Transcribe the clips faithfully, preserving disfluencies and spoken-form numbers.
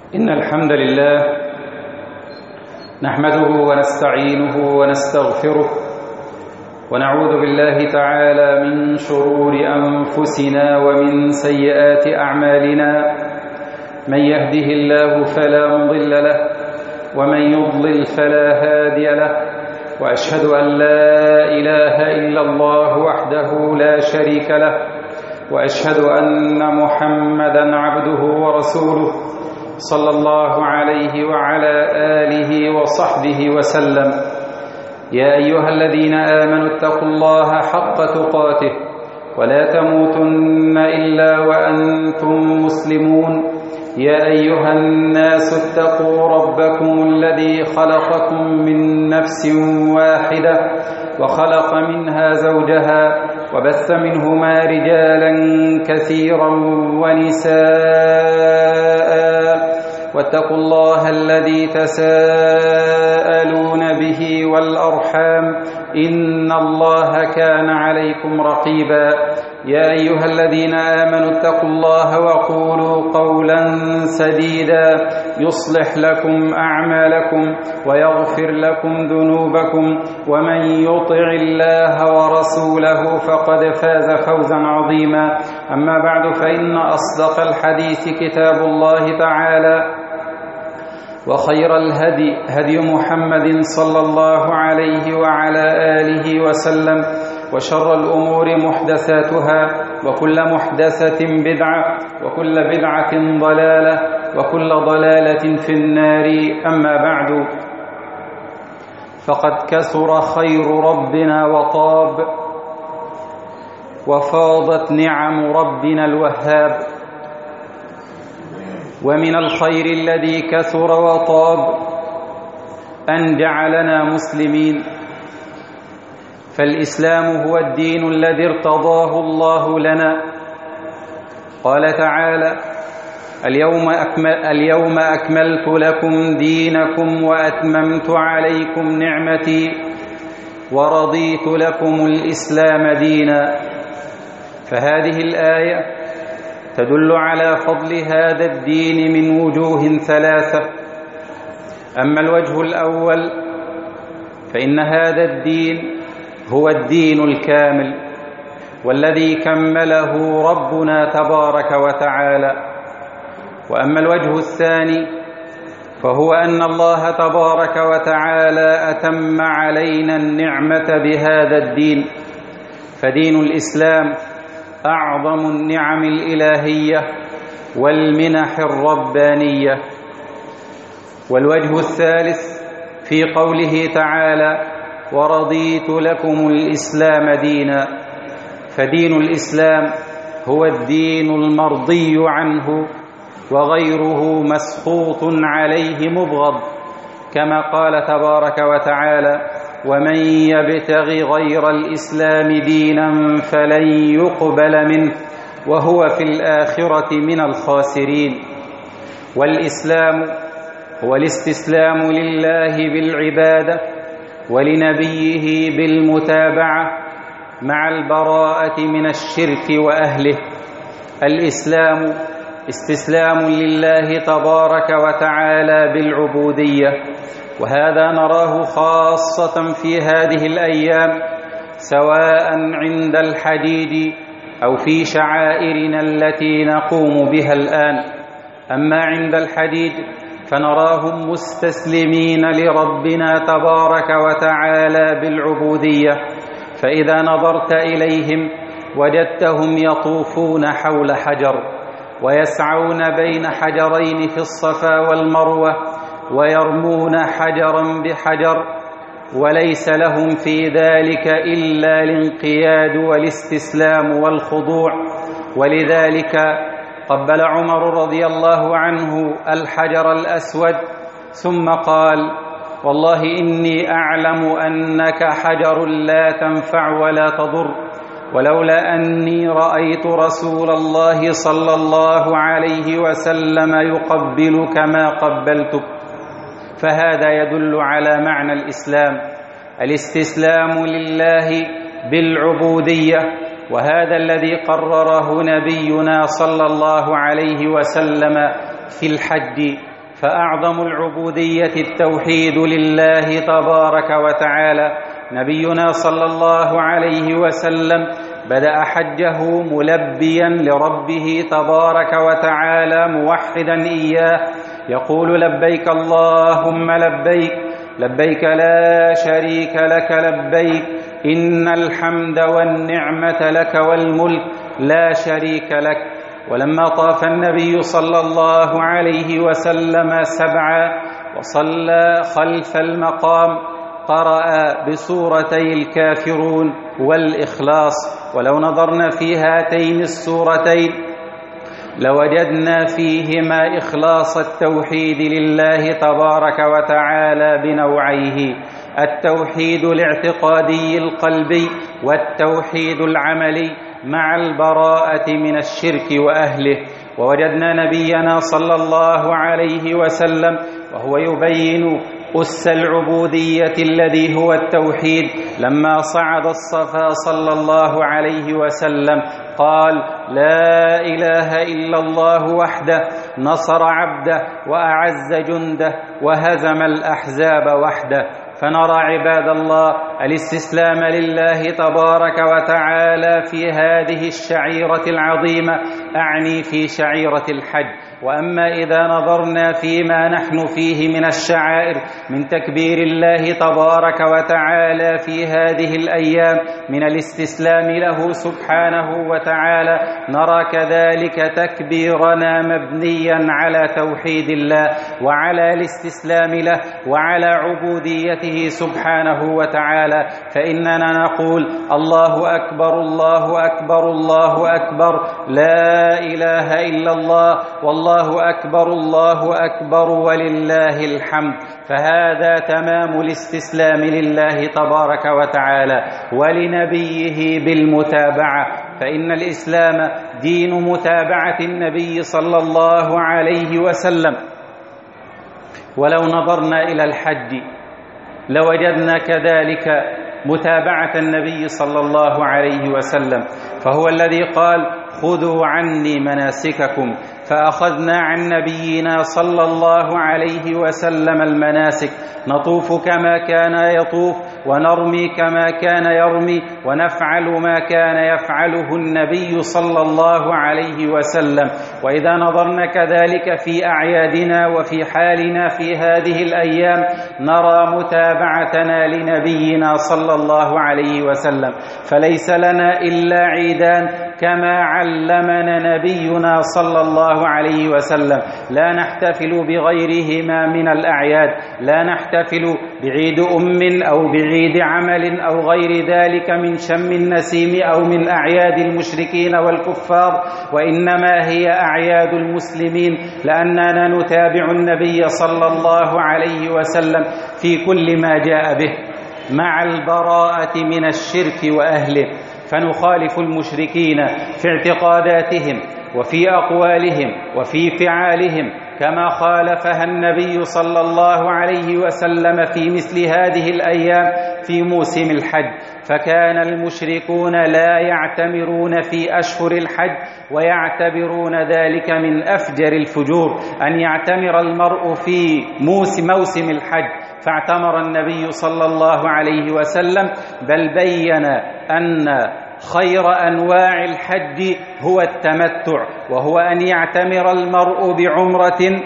إن الحمد لله نحمده ونستعينه ونستغفره ونعوذ بالله تعالى من شرور أنفسنا ومن سيئات أعمالنا. من يهده الله فلا مضل له ومن يضلل فلا هادي له، وأشهد أن لا إله إلا الله وحده لا شريك له، وأشهد أن محمدًا عبده ورسوله صلى الله عليه وعلى آله وصحبه وسلم. يا أيها الذين آمنوا اتقوا الله حق تقاته ولا تموتن إلا وأنتم مسلمون. يا أيها الناس اتقوا ربكم الذي خلقكم من نفس واحدة وخلق منها زوجها وبث منهما رجالا كثيرا ونساء، واتقوا الله الذي تساءلون به والأرحام إن الله كان عليكم رقيبا. يا أيها الذين آمنوا اتقوا الله وقولوا قولا سديدا يصلح لكم أعمالكم ويغفر لكم ذنوبكم، ومن يطع الله ورسوله فقد فاز فوزا عظيما. أما بعد، فإن أصدق الحديث كتاب الله تعالى، وخير الهدي هدي محمد صلى الله عليه وعلى آله وسلم، وشر الأمور محدثاتها، وكل محدثة بدعة، وكل بدعة ضلالة، وكل ضلالة في النار. أما بعد، فقد كثر خير ربنا وطاب، وفاضت نعم ربنا الوهاب. ومن الخير الذي كثر وطاب أن جعلنا مسلمين، فالإسلام هو الدين الذي ارتضاه الله لنا. قال تعالى: اليوم, أكمل اليوم أكملت لكم دينكم وأتممت عليكم نعمتي ورضيت لكم الإسلام دينا. فهذه الآية تدل على فضل هذا الدين من وجوه ثلاثة. أما الوجه الأول فإن هذا الدين هو الدين الكامل، والذي كمله ربنا تبارك وتعالى. وأما الوجه الثاني فهو أن الله تبارك وتعالى أتم علينا النعمة بهذا الدين، فدين الإسلام أعظم النعم الإلهية والمنح الربانية. والوجه الثالث في قوله تعالى: ورضيت لكم الإسلام دينا، فدين الإسلام هو الدين المرضي عنه، وغيره مسخوط عليه مبغض، كما قال تبارك وتعالى: ومن يبتغ غير الإسلام دينا فلن يقبل منه وهو في الآخرة من الخاسرين. والإسلام هو الاستسلام لله بالعبادة ولنبيه بالمتابعة مع البراءة من الشرك وأهله. الإسلام استسلام لله تبارك وتعالى بالعبودية، وهذا نراه خاصة في هذه الأيام، سواء عند الحديد أو في شعائرنا التي نقوم بها الآن. أما عند الحديد فنراهم مستسلمين لربنا تبارك وتعالى بالعبودية، فإذا نظرت إليهم وجدتهم يطوفون حول حجر، ويسعون بين حجرين في الصفا والمروة، ويرمون حجرا بحجر، وليس لهم في ذلك إلا الانقياد والاستسلام والخضوع. ولذلك قبل عمر رضي الله عنه الحجر الأسود ثم قال: والله إني أعلم أنك حجر لا تنفع ولا تضر، ولولا أني رأيت رسول الله صلى الله عليه وسلم يقبلك ما قبلتك. فهذا يدل على معنى الإسلام، الاستسلام لله بالعبودية، وهذا الذي قرره نبينا صلى الله عليه وسلم في الحج فأعظم العبودية التوحيد لله تبارك وتعالى. نبينا صلى الله عليه وسلم بدأ حجه ملبيا لربه تبارك وتعالى موحدا إياه، يقول: لبيك اللهم لبيك، لبيك لا شريك لك لبيك، إن الحمد والنعمة لك والملك لا شريك لك. ولما طاف النبي صلى الله عليه وسلم سبعا وصلى خلف المقام قرأ بسورتي الكافرون والإخلاص. ولو نظرنا في هاتين السورتين لوجدنا فيهما إخلاص التوحيد لله تبارك وتعالى بنوعيه: التوحيد الاعتقادي القلبي والتوحيد العملي مع البراءة من الشرك وأهله. ووجدنا نبينا صلى الله عليه وسلم وهو يبين أس العبودية الذي هو التوحيد لما صعد الصفا صلى الله عليه وسلم قال: لا إله إلا الله وحده نصر عبده وأعز جنده وهزم الأحزاب وحده. فنرى عباد الله الاستسلام لله تبارك وتعالى في هذه الشعيرة العظيمة، أعني في شعيرة الحج. وأما إذا نظرنا فيما نحن فيه من الشعائر من تكبير الله تبارك وتعالى في هذه الأيام من الاستسلام له سبحانه وتعالى، نرى كذلك تكبيرنا مبنيا على توحيد الله وعلى الاستسلام له وعلى عبوديته سبحانه وتعالى. فإننا نقول: الله أكبر الله أكبر الله أكبر، لا إله إلا الله، والله أكبر الله أكبر ولله الحمد. فهذا تمام الاستسلام لله تبارك وتعالى ولنبيه بالمتابعة، فإن الإسلام دين متابعة النبي صلى الله عليه وسلم. ولو نظرنا إلى الحج لوجدنا كذلك متابعة النبي صلى الله عليه وسلم، فهو الذي قال: خذوا عني مناسككم. فأخذنا عن نبينا صلى الله عليه وسلم المناسك، نطوف كما كان يطوف ونرمي كما كان يرمي ونفعل ما كان يفعله النبي صلى الله عليه وسلم. وإذا نظرنا كذلك في أعيادنا وفي حالنا في هذه الأيام نرى متابعتنا لنبينا صلى الله عليه وسلم، فليس لنا إلا عيدان كما علمنا نبينا صلى الله عليه وسلم، لا نحتفل بغيرهما من الأعياد، لا نحتفل بعيد أم أو بعيد عمل أو غير ذلك من شم النسيم أو من أعياد المشركين والكفار، وإنما هي أعياد المسلمين، لأننا نتابع النبي صلى الله عليه وسلم في كل ما جاء به مع البراءة من الشرك وأهله. فنخالف المشركين في اعتقاداتهم وفي أقوالهم وفي فعالهم كما خالفها النبي صلى الله عليه وسلم في مثل هذه الأيام في موسم الحج. فكان المشركون لا يعتمرون في أشهر الحج ويعتبرون ذلك من أفجر الفجور أن يعتمر المرء في موسم, موسم الحج، فاعتمر النبي صلى الله عليه وسلم، بل بين أن خير أنواع الحج هو التمتع، وهو أن يعتمر المرء بعمرة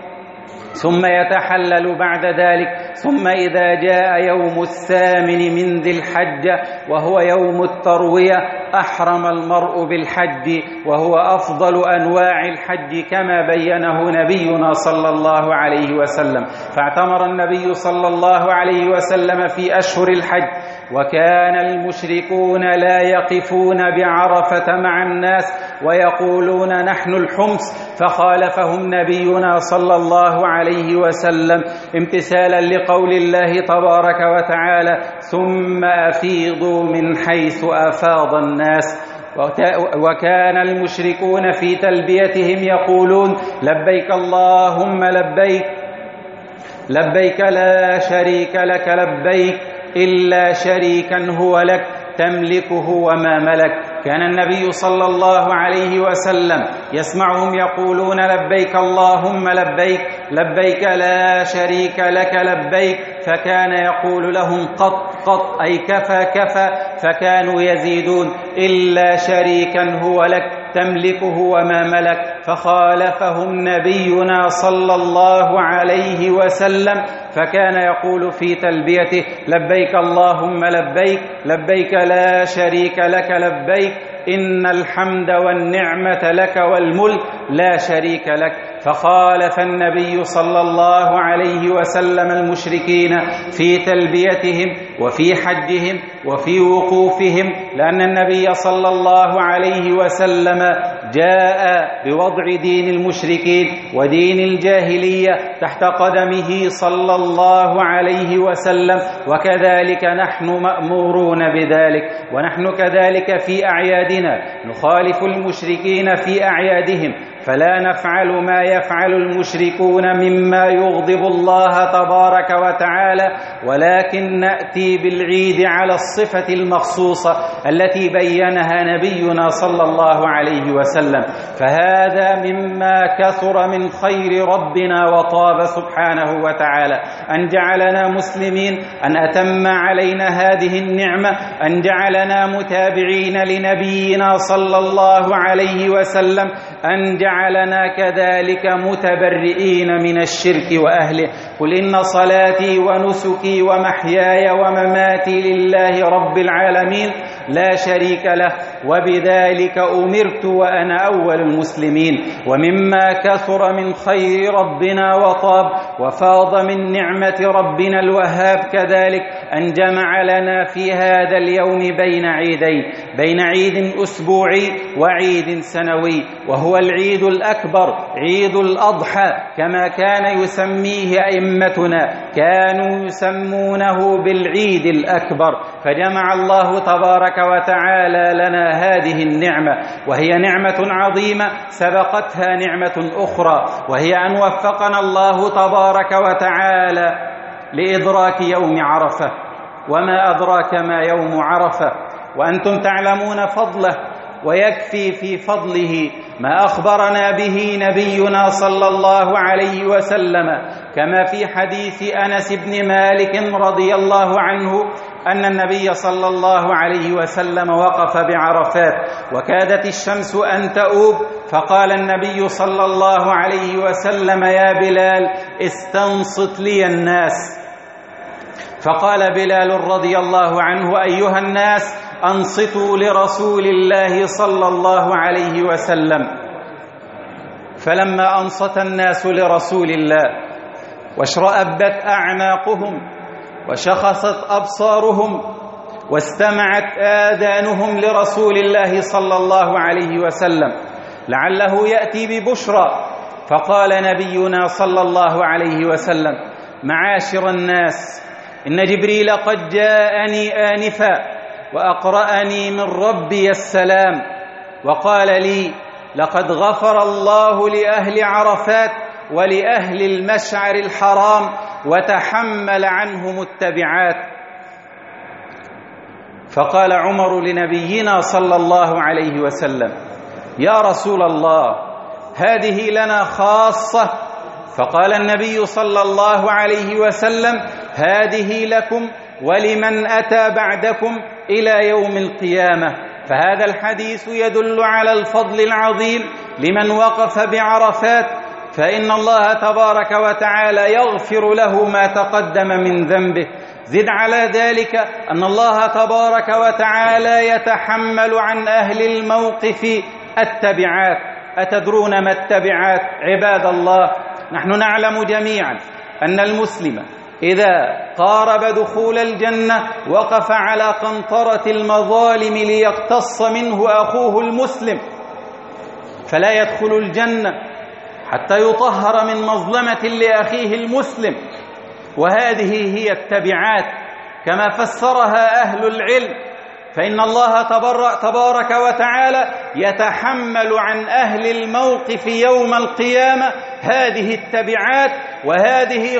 ثم يتحلل بعد ذلك، ثم إذا جاء يوم الثامن من ذي الحجة وهو يوم التروية أحرم المرء بالحج، وهو أفضل أنواع الحج كما بينه نبينا صلى الله عليه وسلم. فاعتمر النبي صلى الله عليه وسلم في أشهر الحج، وكان المشركون لا يقفون بعرفة مع الناس ويقولون نحن الحمص، فخالفهم نبينا صلى الله عليه وسلم امتثالا لقول الله تبارك وتعالى: ثم أفيضوا من حيث أفاض الناس. وكان المشركون في تلبيتهم يقولون: لبيك اللهم لبيك، لبيك لا شريك لك لبيك، إلا شريكا هو لك تملكه وما ملك. كان النبي صلى الله عليه وسلم يسمعهم يقولون لبيك اللهم لبيك لبيك لا شريك لك لبيك، فكان يقول لهم قط قط أي كفى كفى، فكانوا يزيدون إلا شريكا هو لك تملكه وما ملك، فخالفهم نبينا صلى الله عليه وسلم فكان يقول في تلبيته لبيك اللهم لبيك لبيك لا شريك لك لبيك إن الحمد والنعمة لك والملك لا شريك لك. فخالف النبي صلى الله عليه وسلم المشركين في تلبيتهم وفي حجهم وفي وقوفهم، لأن النبي صلى الله عليه وسلم جاء بوضع دين المشركين ودين الجاهلية تحت قدمه صلى الله عليه وسلم، وكذلك نحن مأمورون بذلك. ونحن كذلك في أعيادنا نخالف المشركين في أعيادهم، فلا نفعل ما يفعل المشركون مما يغضب الله تبارك وتعالى، ولكن نأتي بالعيد على الصفة المخصوصة التي بينها نبينا صلى الله عليه وسلم. فهذا مما كثر من خير ربنا وطاب سبحانه وتعالى أن جعلنا مسلمين، أن أتم علينا هذه النعمة، أن جعلنا متابعين لنبينا صلى الله عليه وسلم، أن جعلنا كذلك متبرئين من الشرك وأهله. قل إن صلاتي ونسكي ومحياي ومماتي لله رب العالمين لا شريك له وبذلك أمرت وأنا أول المسلمين. ومما كثر من خير ربنا وطاب وفاض من نعمة ربنا الوهاب كذلك أن جمع لنا في هذا اليوم بين عيدين، بين عيد أسبوعي وعيد سنوي، وهو العيد الأكبر عيد الأضحى كما كان يسميه أئمتنا، كانوا يسمونه بالعيد الأكبر. فجمع الله تبارك وتعالى لنا هذه النعمة، وهي نعمة عظيمة سبقتها نعمة أخرى، وهي أن وفقنا الله تبارك وتعالى لإدراك يوم عرفة. وما أدراك ما يوم عرفة، وأنتم تعلمون فضله، ويكفي في فضله ما أخبرنا به نبينا صلى الله عليه وسلم، كما في حديث أنس بن مالك رضي الله عنه أن النبي صلى الله عليه وسلم وقف بعرفات وكادت الشمس أن تؤوب، فقال النبي صلى الله عليه وسلم يا بلال استنصت لي الناس. فقال بلال رضي الله عنه أيها الناس أنصتوا لرسول الله صلى الله عليه وسلم. فلما أنصت الناس لرسول الله واشرأبت أعناقهم وشخصت أبصارهم واستمعت آذانهم لرسول الله صلى الله عليه وسلم لعله يأتي ببشرى، فقال نبينا صلى الله عليه وسلم معاشر الناس إن جبريل قد جاءني آنفا وأقرأني من ربي السلام وقال لي لقد غفر الله لأهل عرفات ولأهل المشعر الحرام وتحمل عنهم التبعات. فقال عمر لنبينا صلى الله عليه وسلم يا رسول الله هذه لنا خاصة. فقال النبي صلى الله عليه وسلم هذه لكم ولمن أتى بعدكم إلى يوم القيامة. فهذا الحديث يدل على الفضل العظيم لمن وقف بعرفات، فإن الله تبارك وتعالى يغفر له ما تقدم من ذنبه. زد على ذلك أن الله تبارك وتعالى يتحمل عن أهل الموقف التبعات. أتدرون ما التبعات عباد الله؟ نحن نعلم جميعا أن المسلم إذا قارب دخول الجنة وقف على قنطرة المظالم ليقتص منه أخوه المسلم، فلا يدخل الجنة حتى يطهر من مظلمة لأخيه المسلم. وهذه هي التبعات كما فسرها أهل العلم، فإن الله تبارك وتعالى يتحمل عن أهل الموقف يوم القيامة هذه التبعات، وهذه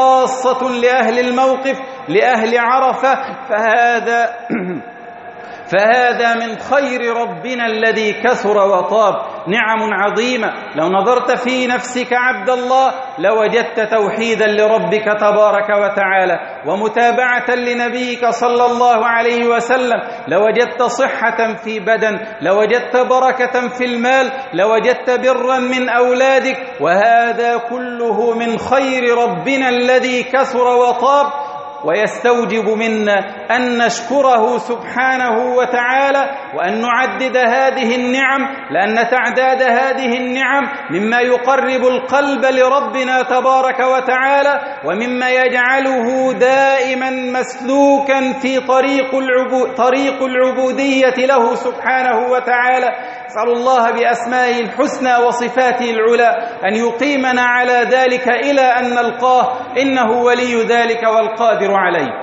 خاصة لأهل الموقف لأهل عرفة. فهذا فهذا من خير ربنا الذي كثر وطاب، نعم عظيمة. لو نظرت في نفسك عبد الله لوجدت توحيدا لربك تبارك وتعالى ومتابعة لنبيك صلى الله عليه وسلم، لوجدت صحة في بدن، لوجدت بركة في المال، لوجدت برا من أولادك، وهذا كله من خير ربنا الذي كثر وطاب. ويستوجب منا أن نشكره سبحانه وتعالى وأن نعدد هذه النعم، لأن تعداد هذه النعم مما يقرب القلب لربنا تبارك وتعالى، ومما يجعله دائما مسلوكا في طريق العبو طريق العبودية له سبحانه وتعالى. أسأل الله بأسمائه الحسنى وصفاته العلى أن يقيمنا على ذلك إلى أن نلقاه، إنه ولي ذلك والقادر عليه.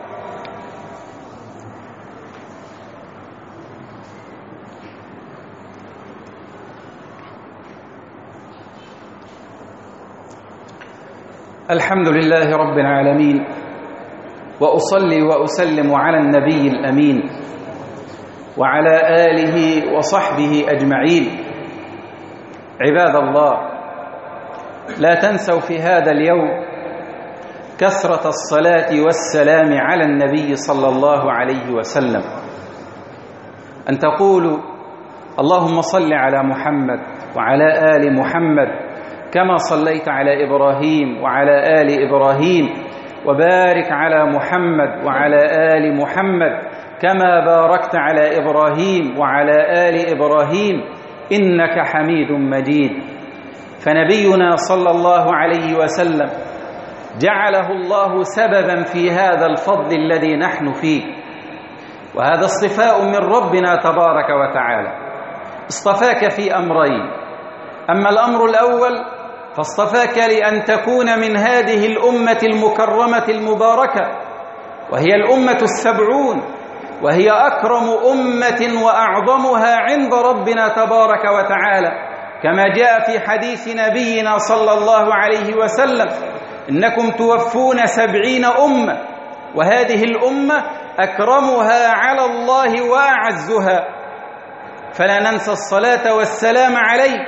الحمد لله رب العالمين، وأصلي وأسلم على النبي الأمين وعلى آله وصحبه أجمعين. عباد الله، لا تنسوا في هذا اليوم كثرة الصلاة والسلام على النبي صلى الله عليه وسلم، أن تقولوا اللهم صل على محمد وعلى آل محمد كما صليت على إبراهيم وعلى آل إبراهيم، وبارك على محمد وعلى آل محمد كما باركت على إبراهيم وعلى آل إبراهيم إنك حميد مجيد. فنبينا صلى الله عليه وسلم جعله الله سببا في هذا الفضل الذي نحن فيه، وهذا اصطفاء من ربنا تبارك وتعالى. اصطفاك في أمرين: أما الأمر الأول فاصطفاك لأن تكون من هذه الأمة المكرمة المباركة، وهي الأمة السبعون، وهي أكرم أمة وأعظمها عند ربنا تبارك وتعالى، كما جاء في حديث نبينا صلى الله عليه وسلم: إنكم توفون سبعين أمة، وهذه الأمة أكرمها على الله وأعزها. فلا ننسى الصلاة والسلام عليه،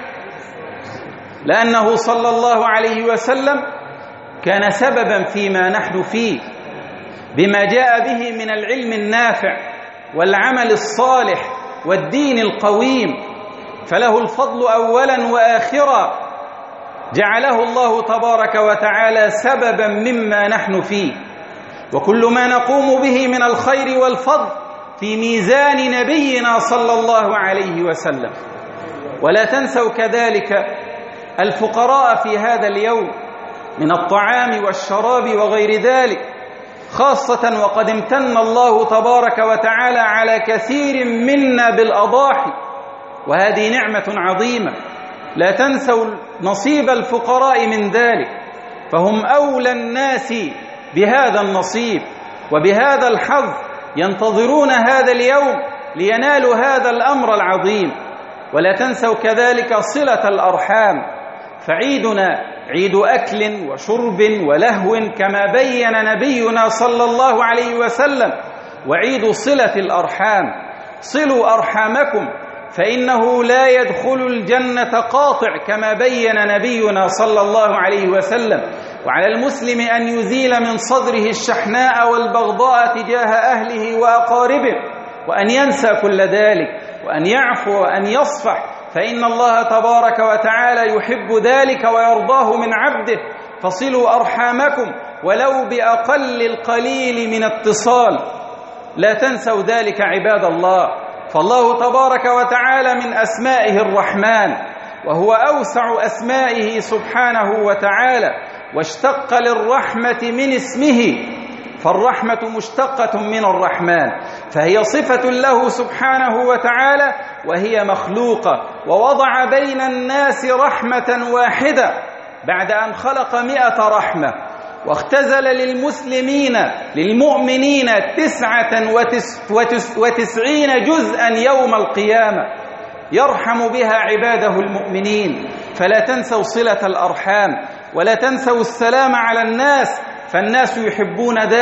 لأنه صلى الله عليه وسلم كان سببا فيما نحن فيه، بما جاء به من العلم النافع والعمل الصالح والدين القويم، فله الفضل أولا وآخرا. جعله الله تبارك وتعالى سببا مما نحن فيه، وكل ما نقوم به من الخير والفضل في ميزان نبينا صلى الله عليه وسلم. ولا تنسوا كذلك الفقراء في هذا اليوم من الطعام والشراب وغير ذلك، خاصة وقد امتن الله تبارك وتعالى على كثير منا بالأضاحي، وهذه نعمة عظيمة. لا تنسوا نصيب الفقراء من ذلك، فهم أولى الناس بهذا النصيب وبهذا الحظ، ينتظرون هذا اليوم لينالوا هذا الأمر العظيم. ولا تنسوا كذلك صلة الأرحام، فعيدنا عيد أكل وشرب ولهو كما بين نبينا صلى الله عليه وسلم، وعيد صلة الأرحام. صلوا أرحامكم فإنه لا يدخل الجنة قاطع كما بين نبينا صلى الله عليه وسلم. وعلى المسلم أن يزيل من صدره الشحناء والبغضاء تجاه أهله وأقاربه، وأن ينسى كل ذلك، وأن يعفو وأن يصفح، فإن الله تبارك وتعالى يحب ذلك ويرضاه من عبده. فصلوا أرحامكم ولو بأقل القليل من اتصال. لا تنسوا ذلك عباد الله، فالله تبارك وتعالى من أسمائه الرحمن، وهو أوسع أسمائه سبحانه وتعالى، واشتق للرحمة من اسمه، فالرحمة مشتقة من الرحمن، فهي صفة له سبحانه وتعالى وهي مخلوقة. ووضع بين الناس رحمة واحدة بعد أن خلق مئة رحمة، واختزل للمسلمين للمؤمنين تسعة وتس وتس وتسعين جزءا يوم القيامة يرحم بها عباده المؤمنين. فلا تنسوا صلة الأرحام، ولا تنسوا السلام على الناس، فالناس يحبون ذلك،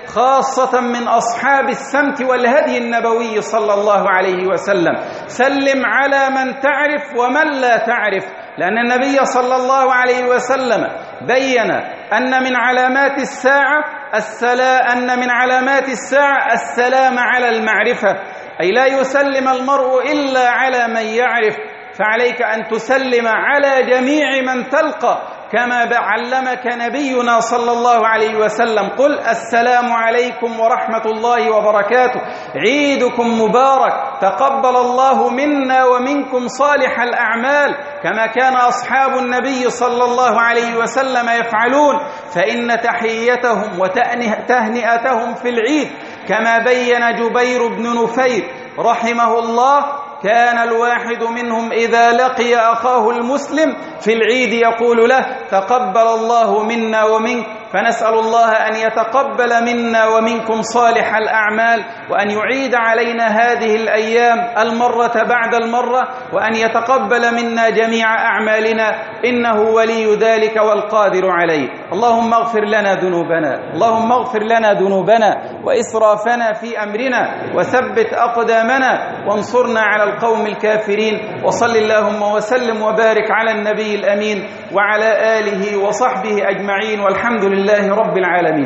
خاصة من أصحاب السمت والهدي النبوي صلى الله عليه وسلم. سلم على من تعرف ومن لا تعرف، لأن النبي صلى الله عليه وسلم بين أن من علامات الساعة السلام أن من علامات الساعة السلام على المعرفة، أي لا يسلم المرء إلا على من يعرف، فعليك أن تسلم على جميع من تلقى كما علمك نبينا صلى الله عليه وسلم. قل السلام عليكم ورحمة الله وبركاته، عيدكم مبارك، تقبل الله منا ومنكم صالح الأعمال، كما كان أصحاب النبي صلى الله عليه وسلم يفعلون، فإن تحيتهم وتهنئتهم في العيد كما بين جبير بن نفير رحمه الله، كان الواحد منهم إذا لقي أخاه المسلم في العيد يقول له تقبل الله منا ومنك. فنسأل الله أن يتقبل منا ومنكم صالح الأعمال، وأن يعيد علينا هذه الأيام المرة بعد المرة، وأن يتقبل منا جميع أعمالنا، إنه ولي ذلك والقادر عليه. اللهم اغفر لنا ذنوبنا، اللهم اغفر لنا ذنوبنا وإسرافنا في أمرنا، وثبت أقدامنا وانصرنا على القوم الكافرين. وصل اللهم وسلم وبارك على النبي الأمين وعلى آله وصحبه أجمعين، والحمد لله رب العالمين.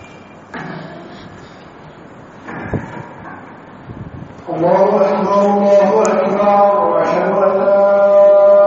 الله أكبر.